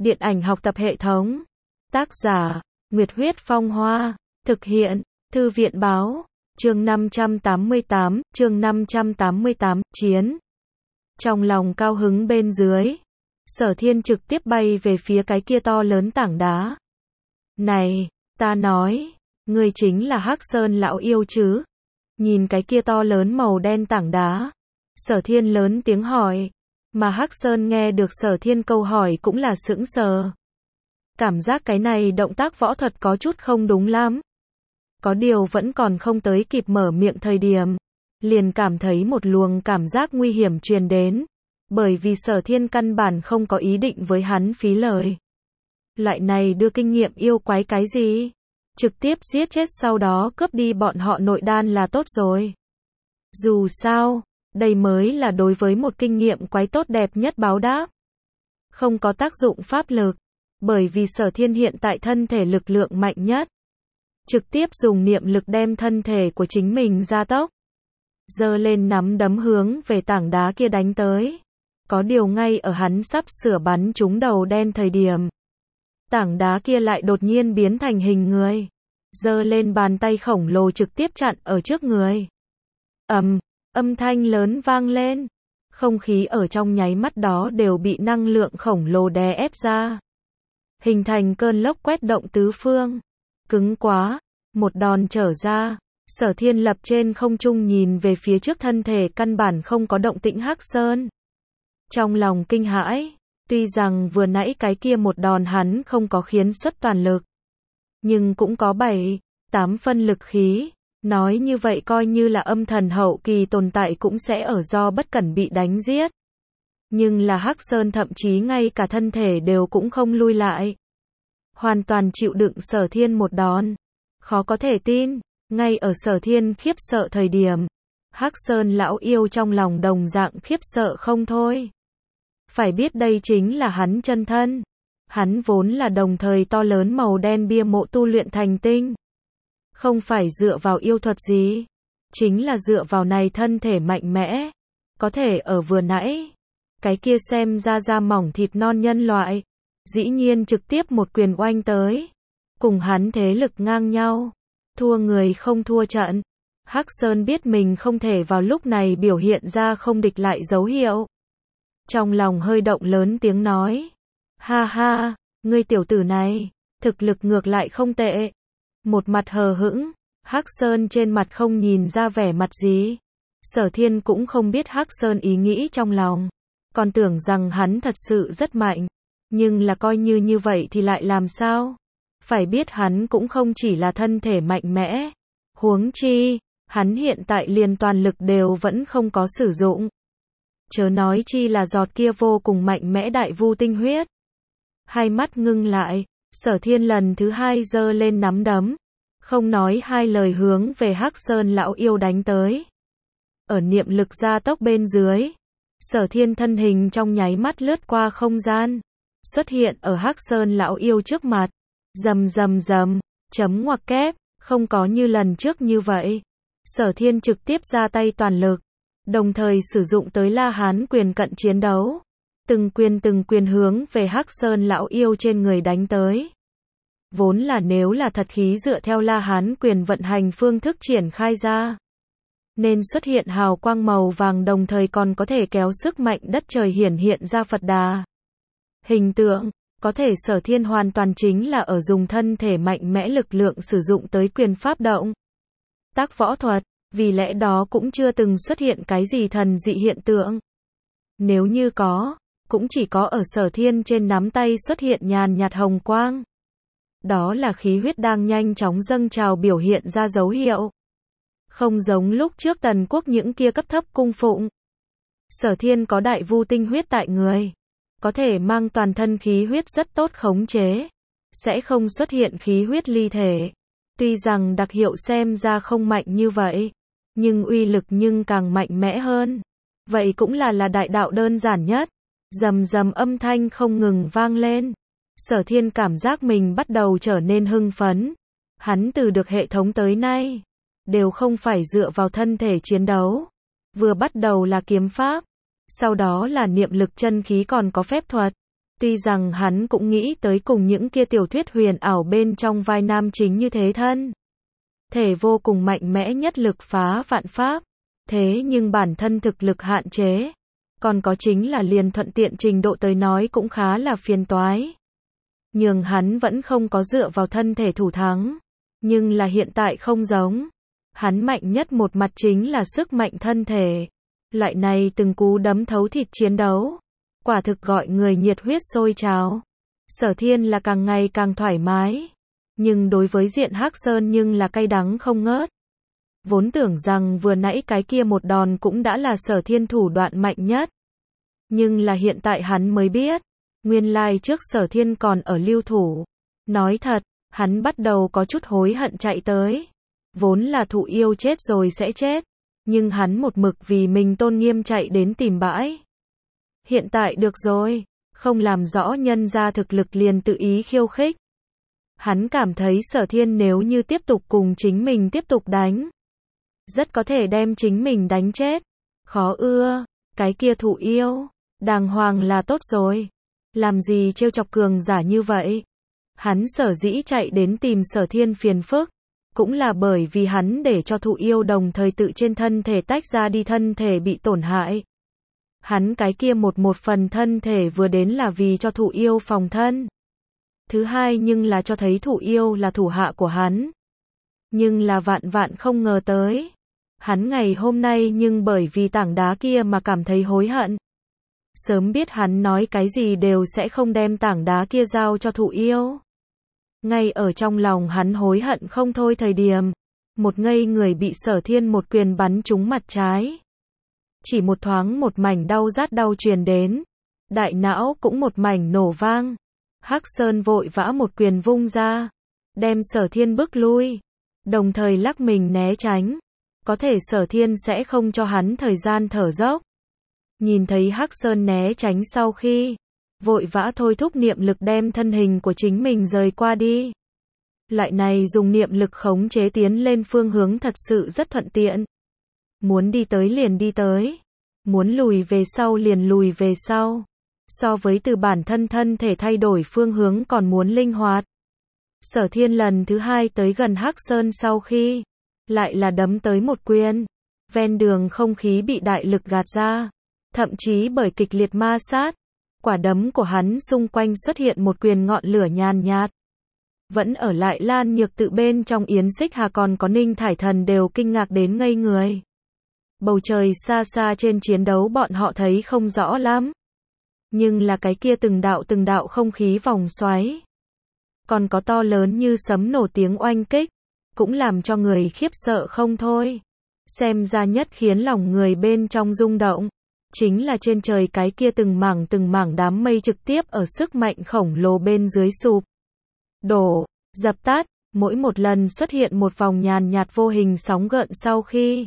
Điện ảnh học tập hệ thống. Tác giả, Nguyệt Huyết Phong Hoa. Thực hiện, Thư viện báo. Chương 588, chiến. Trong lòng cao hứng bên dưới, Sở Thiên trực tiếp bay về phía cái kia to lớn tảng đá. Này, ta nói, ngươi chính là Hắc Sơn lão yêu chứ? Nhìn cái kia to lớn màu đen tảng đá, Sở Thiên lớn tiếng hỏi, mà Hắc Sơn nghe được Sở Thiên câu hỏi cũng là sững sờ. Cảm giác cái này động tác võ thuật có chút không đúng lắm. Có điều vẫn còn không tới kịp mở miệng thời điểm, liền cảm thấy một luồng cảm giác nguy hiểm truyền đến, bởi vì Sở Thiên căn bản không có ý định với hắn phí lời. Loại này đưa kinh nghiệm yêu quái cái gì? Trực tiếp giết chết sau đó cướp đi bọn họ nội đan là tốt rồi. Dù sao, đây mới là đối với một kinh nghiệm quái tốt đẹp nhất báo đáp. Không có tác dụng pháp lực, bởi vì Sở Thiên hiện tại thân thể lực lượng mạnh nhất. Trực tiếp dùng niệm lực đem thân thể của chính mình gia tốc. Giơ lên nắm đấm hướng về tảng đá kia đánh tới. Có điều ngay ở hắn sắp sửa bắn trúng đầu đen thời điểm, tảng đá kia lại đột nhiên biến thành hình người. Giơ lên bàn tay khổng lồ trực tiếp chặn ở trước người. Âm thanh lớn vang lên. Không khí ở trong nháy mắt đó đều bị năng lượng khổng lồ đè ép ra. Hình thành cơn lốc quét động tứ phương. Cứng quá, một đòn trở ra. Sở Thiên lập trên không trung nhìn về phía trước thân thể căn bản không có động tĩnh Hắc Sơn. Trong lòng kinh hãi, tuy rằng vừa nãy cái kia một đòn hắn không có khiến xuất toàn lực, nhưng cũng có 7-8 phân lực khí. Nói như vậy coi như là âm thần hậu kỳ tồn tại cũng sẽ ở do bất cẩn bị đánh giết. Nhưng là Hắc Sơn thậm chí ngay cả thân thể đều cũng không lui lại. Hoàn toàn chịu đựng Sở Thiên một đòn. Khó có thể tin, ngay ở Sở Thiên khiếp sợ thời điểm, Hắc Sơn lão yêu trong lòng đồng dạng khiếp sợ không thôi. Phải biết đây chính là hắn chân thân. Hắn vốn là đồng thời to lớn màu đen bia mộ tu luyện thành tinh. Không phải dựa vào yêu thuật gì, chính là dựa vào này thân thể mạnh mẽ. Có thể ở vừa nãy, cái kia xem ra da mỏng thịt non nhân loại, dĩ nhiên trực tiếp một quyền oanh tới. Cùng hắn thế lực ngang nhau, thua người không thua trận. Hắc Sơn biết mình không thể vào lúc này biểu hiện ra không địch lại dấu hiệu. Trong lòng hơi động lớn tiếng nói, ha ha, ngươi tiểu tử này, thực lực ngược lại không tệ. Một mặt hờ hững, Hắc Sơn trên mặt không nhìn ra vẻ mặt gì. Sở Thiên cũng không biết Hắc Sơn ý nghĩ trong lòng, còn tưởng rằng hắn thật sự rất mạnh. Nhưng là coi như vậy thì lại làm sao? Phải biết hắn cũng không chỉ là thân thể mạnh mẽ. Huống chi, hắn hiện tại liền toàn lực đều vẫn không có sử dụng. Chớ nói chi là giọt kia vô cùng mạnh mẽ đại vu tinh huyết. Hai mắt ngưng lại, Sở Thiên lần thứ hai giơ lên nắm đấm, không nói hai lời hướng về Hắc Sơn lão yêu đánh tới. Ở niệm lực gia tốc bên dưới, Sở Thiên thân hình trong nháy mắt lướt qua không gian, xuất hiện ở Hắc Sơn lão yêu trước mặt. Rầm, chấm ngoặc kép, không có như lần trước như vậy. Sở Thiên trực tiếp ra tay toàn lực, đồng thời sử dụng tới La Hán quyền cận chiến đấu. Từng quyền hướng về Hắc Sơn lão yêu trên người đánh tới. Vốn là nếu là thật khí dựa theo La Hán quyền vận hành phương thức triển khai ra, nên xuất hiện hào quang màu vàng đồng thời còn có thể kéo sức mạnh đất trời hiển hiện ra Phật Đà. Hình tượng, có thể Sở Thiên hoàn toàn chính là ở dùng thân thể mạnh mẽ lực lượng sử dụng tới quyền pháp động tác võ thuật, vì lẽ đó cũng chưa từng xuất hiện cái gì thần dị hiện tượng. Nếu như có, cũng chỉ có ở Sở Thiên trên nắm tay xuất hiện nhàn nhạt hồng quang. Đó là khí huyết đang nhanh chóng dâng trào biểu hiện ra dấu hiệu. Không giống lúc trước Tần Quốc những kia cấp thấp cung phụng. Sở Thiên có đại vu tinh huyết tại người, có thể mang toàn thân khí huyết rất tốt khống chế, sẽ không xuất hiện khí huyết ly thể. Tuy rằng đặc hiệu xem ra không mạnh như vậy, nhưng uy lực nhưng càng mạnh mẽ hơn. Vậy cũng là đại đạo đơn giản nhất. Rầm âm thanh không ngừng vang lên. Sở Thiên cảm giác mình bắt đầu trở nên hưng phấn. Hắn từ được hệ thống tới nay, đều không phải dựa vào thân thể chiến đấu. Vừa bắt đầu là kiếm pháp, sau đó là niệm lực chân khí còn có phép thuật. Tuy rằng hắn cũng nghĩ tới cùng những kia tiểu thuyết huyền ảo bên trong vai nam chính như thế thân thể vô cùng mạnh mẽ nhất lực phá vạn pháp, thế nhưng bản thân thực lực hạn chế, còn có chính là liền thuận tiện trình độ tới nói cũng khá là phiền toái. Nhưng hắn vẫn không có dựa vào thân thể thủ thắng, nhưng là hiện tại không giống. Hắn mạnh nhất một mặt chính là sức mạnh thân thể. Loại này từng cú đấm thấu thịt chiến đấu, quả thực gọi người nhiệt huyết sôi trào. Sở Thiên là càng ngày càng thoải mái, nhưng đối với Diện Hắc Sơn nhưng là cay đắng không ngớt. Vốn tưởng rằng vừa nãy cái kia một đòn cũng đã là Sở Thiên thủ đoạn mạnh nhất. Nhưng là hiện tại hắn mới biết, nguyên lai trước Sở Thiên còn ở lưu thủ. Nói thật, hắn bắt đầu có chút hối hận chạy tới. Vốn là thụ yêu chết rồi sẽ chết, nhưng hắn một mực vì mình tôn nghiêm chạy đến tìm bãi. Hiện tại được rồi, không làm rõ nhân ra thực lực liền tự ý khiêu khích. Hắn cảm thấy Sở Thiên nếu như tiếp tục cùng chính mình tiếp tục đánh, rất có thể đem chính mình đánh chết. Khó ưa, cái kia thụ yêu, đàng hoàng là tốt rồi. Làm gì trêu chọc cường giả như vậy? Hắn sở dĩ chạy đến tìm Sở Thiên phiền phức, cũng là bởi vì hắn để cho thụ yêu đồng thời tự trên thân thể tách ra đi, thân thể bị tổn hại. Hắn cái kia một phần thân thể vừa đến là vì cho thụ yêu phòng thân. Thứ hai nhưng là cho thấy thụ yêu là thủ hạ của hắn. Nhưng là vạn vạn không ngờ tới. Hắn ngày hôm nay nhưng bởi vì tảng đá kia mà cảm thấy hối hận. Sớm biết hắn nói cái gì đều sẽ không đem tảng đá kia giao cho thụ yêu. Ngay ở trong lòng hắn hối hận không thôi thời điểm, một ngây người bị Sở Thiên một quyền bắn trúng mặt trái. Chỉ một thoáng một mảnh đau rát đau truyền đến, đại não cũng một mảnh nổ vang. Hắc Sơn vội vã một quyền vung ra, đem Sở Thiên bức lui, đồng thời lắc mình né tránh. Có thể Sở Thiên sẽ không cho hắn thời gian thở dốc. Nhìn thấy Hắc Sơn né tránh sau khi, vội vã thôi thúc niệm lực đem thân hình của chính mình rời qua đi. Loại này dùng niệm lực khống chế tiến lên phương hướng thật sự rất thuận tiện. Muốn đi tới liền đi tới, muốn lùi về sau liền lùi về sau. So với từ bản thân thân thể thay đổi phương hướng còn muốn linh hoạt. Sở Thiên lần thứ hai tới gần Hắc Sơn sau khi, lại là đấm tới một quyền. Ven đường không khí bị đại lực gạt ra, thậm chí bởi kịch liệt ma sát, quả đấm của hắn xung quanh xuất hiện một quyền ngọn lửa nhàn nhạt. Vẫn ở lại Lan Nhược Tự bên trong Yến Xích Hà còn có Ninh Thải Thần đều kinh ngạc đến ngây người. Bầu trời xa xa trên chiến đấu bọn họ thấy không rõ lắm. Nhưng là cái kia từng đạo không khí vòng xoáy, còn có to lớn như sấm nổ tiếng oanh kích, cũng làm cho người khiếp sợ không thôi. Xem ra nhất khiến lòng người bên trong rung động, chính là trên trời cái kia từng mảng đám mây trực tiếp ở sức mạnh khổng lồ bên dưới sụp đổ, dập tắt, mỗi một lần xuất hiện một vòng nhàn nhạt vô hình sóng gợn sau khi,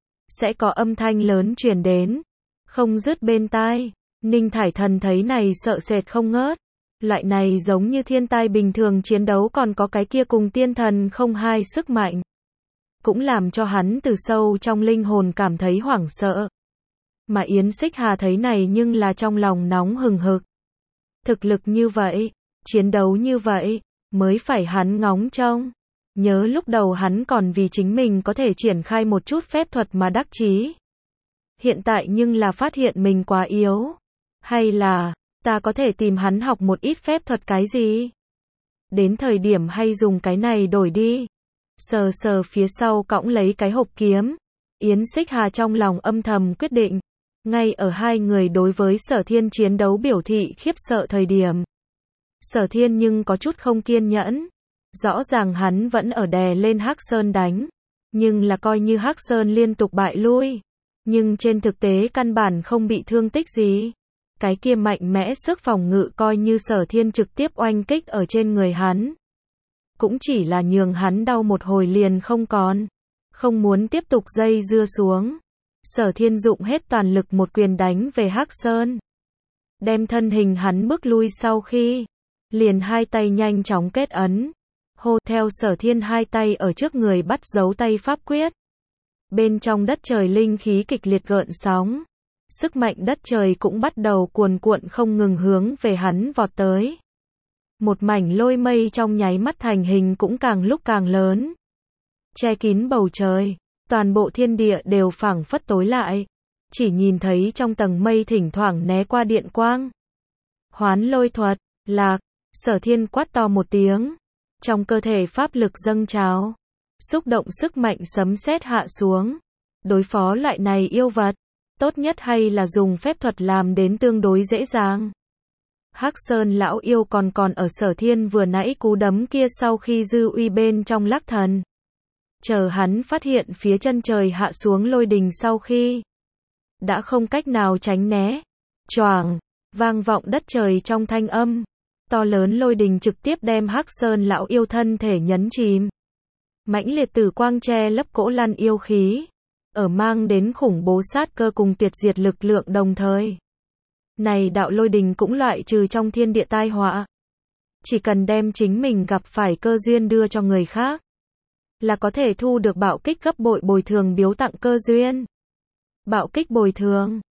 sẽ có âm thanh lớn truyền đến, không dứt bên tai. Ninh Thải Thần thấy này sợ sệt không ngớt. Loại này giống như thiên tai bình thường chiến đấu còn có cái kia cùng tiên thần không hai sức mạnh, cũng làm cho hắn từ sâu trong linh hồn cảm thấy hoảng sợ. Mà Yến Xích Hà thấy này nhưng là trong lòng nóng hừng hực. Thực lực như vậy, chiến đấu như vậy, mới phải hắn ngóng trông. Nhớ lúc đầu hắn còn vì chính mình có thể triển khai một chút phép thuật mà đắc chí. Hiện tại nhưng là phát hiện mình quá yếu. Hay là, ta có thể tìm hắn học một ít phép thuật cái gì? Đến thời điểm hay dùng cái này đổi đi. Sờ sờ phía sau cõng lấy cái hộp kiếm. Yến Xích Hà trong lòng âm thầm quyết định. Ngay ở hai người đối với Sở Thiên chiến đấu biểu thị khiếp sợ thời điểm. Sở Thiên nhưng có chút không kiên nhẫn. Rõ ràng hắn vẫn ở đè lên Hắc Sơn đánh. Nhưng là coi như Hắc Sơn liên tục bại lui. Nhưng trên thực tế căn bản không bị thương tích gì. Cái kia mạnh mẽ sức phòng ngự coi như Sở Thiên trực tiếp oanh kích ở trên người hắn. Cũng chỉ là nhường hắn đau một hồi liền không còn. Không muốn tiếp tục dây dưa xuống. Sở Thiên dụng hết toàn lực một quyền đánh về Hắc Sơn. Đem thân hình hắn bước lui sau khi. Liền hai tay nhanh chóng kết ấn. Hô theo Sở Thiên hai tay ở trước người bắt dấu tay pháp quyết. Bên trong đất trời linh khí kịch liệt gợn sóng. sức mạnh đất trời cũng bắt đầu cuồn cuộn không ngừng hướng về hắn vọt tới. Một mảnh lôi mây trong nháy mắt thành hình cũng càng lúc càng lớn, che kín bầu trời, toàn bộ thiên địa đều phảng phất tối lại, chỉ nhìn thấy trong tầng mây thỉnh thoảng né qua điện quang. Hoán lôi thuật, lạc, Sở Thiên quát to một tiếng, trong cơ thể pháp lực dâng trào, xúc động sức mạnh sấm sét hạ xuống. Đối phó loại này yêu vật, tốt nhất hay là dùng phép thuật làm đến tương đối dễ dàng. Hắc Sơn lão yêu còn ở Sở Thiên vừa nãy cú đấm kia sau khi dư uy bên trong lắc thần. Chờ hắn phát hiện phía chân trời hạ xuống lôi đình sau khi đã không cách nào tránh né, choàng, vang vọng đất trời trong thanh âm, to lớn lôi đình trực tiếp đem Hắc Sơn lão yêu thân thể nhấn chìm. Mãnh liệt tử quang che lấp cỗ lăn yêu khí, ở mang đến khủng bố sát cơ cùng tuyệt diệt lực lượng đồng thời. Này đạo lôi đình cũng loại trừ trong thiên địa tai họa. Chỉ cần đem chính mình gặp phải cơ duyên đưa cho người khác, là có thể thu được bạo kích gấp bội bồi thường biếu tặng cơ duyên. Bạo kích bồi thường.